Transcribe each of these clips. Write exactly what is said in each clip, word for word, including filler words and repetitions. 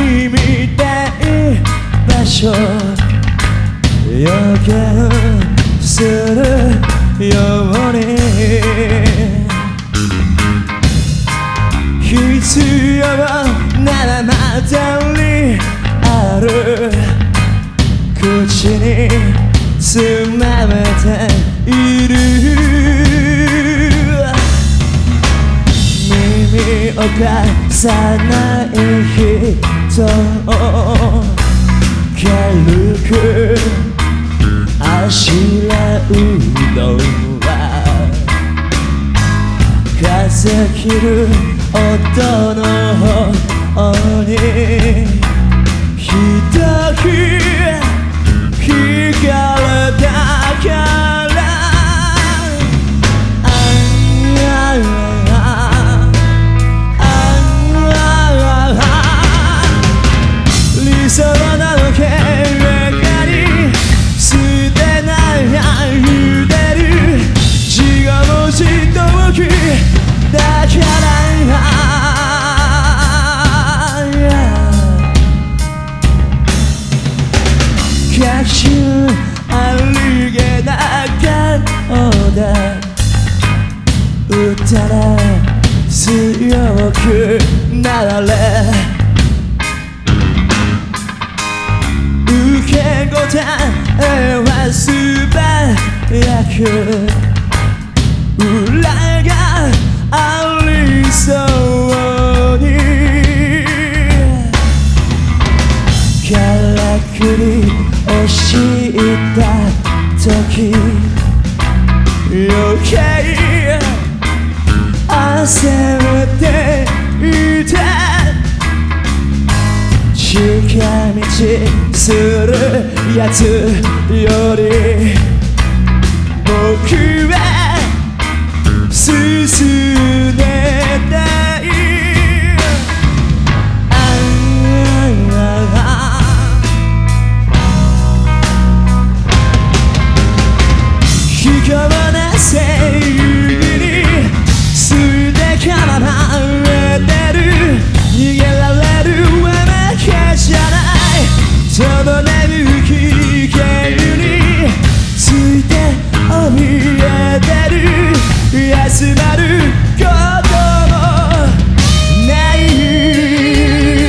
みたい場所予言するように必要ならまだにある口につまめている耳を貸さない人を軽くあしらうのは風切る音の方にひどく惹かれたからああああ理想の結果に捨てないでる自業自得だから確信ありげな顔で歌ら強くなれ受け答えは素早く裏がありそうにからくり押した時余計焦っていた近道するやつより僕は進めたい卑怯な正義に素で絡まれてる逃げられるわけじゃないその眠き毛について怯えてる休まることもない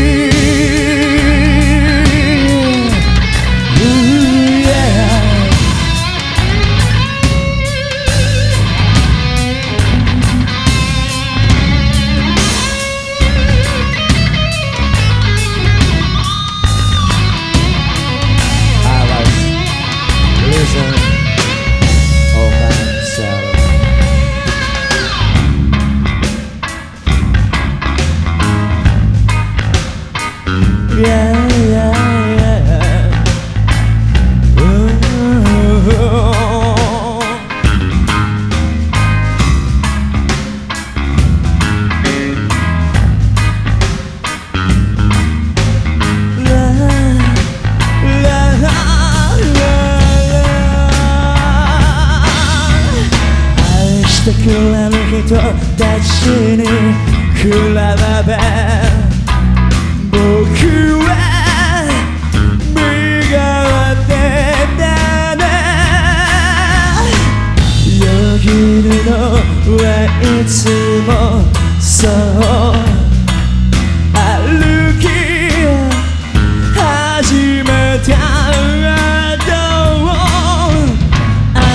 Yeah, yeah, yeah. Ooh. La, la, la, la. 愛してくれる人たちに比べ僕は身勝手だなよぎるのはいつもそう歩き始めた後あ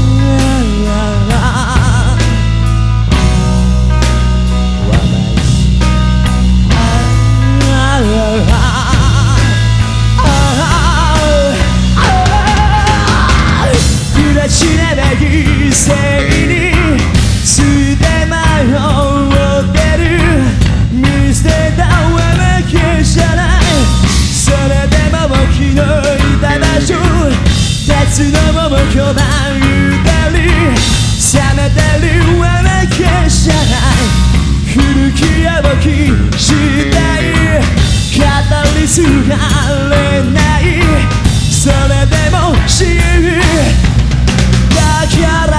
知らない犠牲に捨て迷ってる見捨てたわけじゃないそれでも僕のいた場所鉄のも今日まるでり冷めてるわけじゃない古き良き時代語り継がれないそれでも自由だから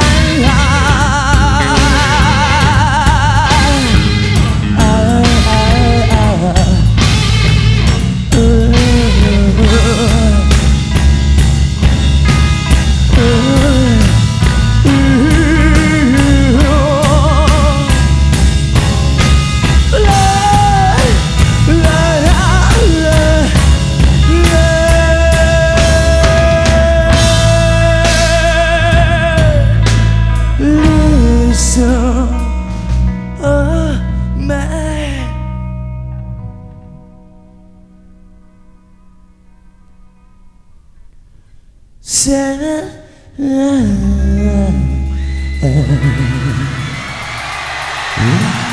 ああ